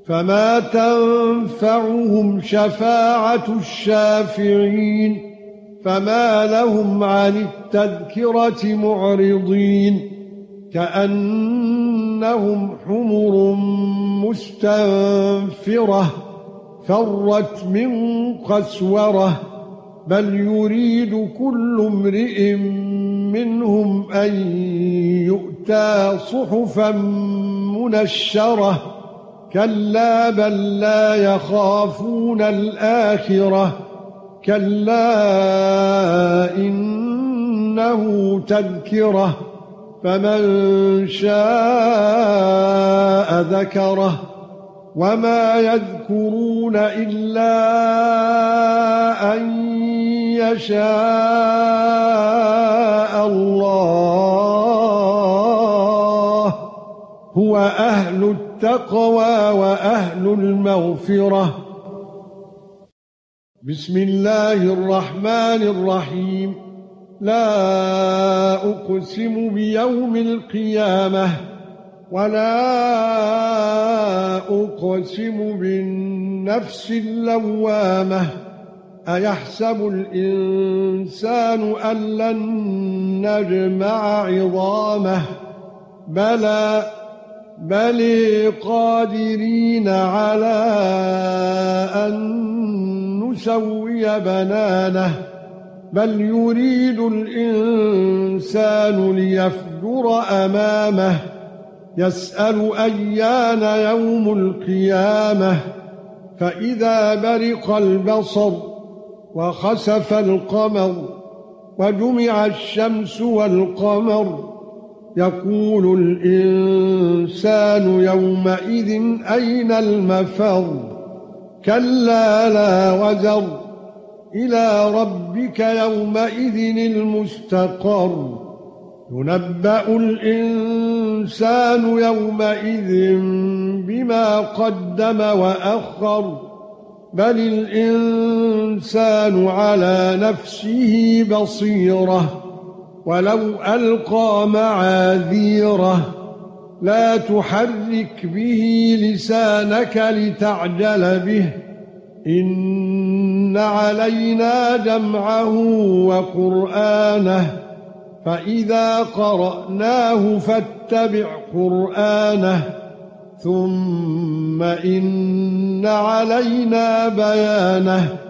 فما تنفعهم شفاعة الشافعين فما لهم عن التذكرة معرضين كأنهم حمر مستنفرة فرت من قسورة بل يريد كل امرئ منهم أن يؤتى صحفا منشرة كلا بل لا يخافون الآخرة كلا إنه تذكرة فمن شاء ذكره وما يذكرون إلا أن يشاء الله هو أهل التقوى وأهل المغفرة. بسم الله الرحمن الرحيم. لا أقسم بيوم القيامة ولا أقسم بالنفس اللوامة أيحسب الإنسان أن لن نجمع عظامه بلى بل قادرين على أن نسوي بنانه بل يريد الإنسان ليفجر أمامه يسأل أيان يوم القيامة فإذا برق البصر وخسف القمر وجمع الشمس والقمر يقول الإنسان يومئذ أين المفر كلا لا وزر إلى ربك يومئذ المستقر ينبأ الإنسان يومئذ بما قدم وأخر بل الإنسان على نفسه بصيرة ولو ألقى معاذيره لا تحرك به لسانك لتعجل به إن علينا جمعه وقرآنه فإذا قرأناه فاتبع قرآنه ثم إن علينا بيانه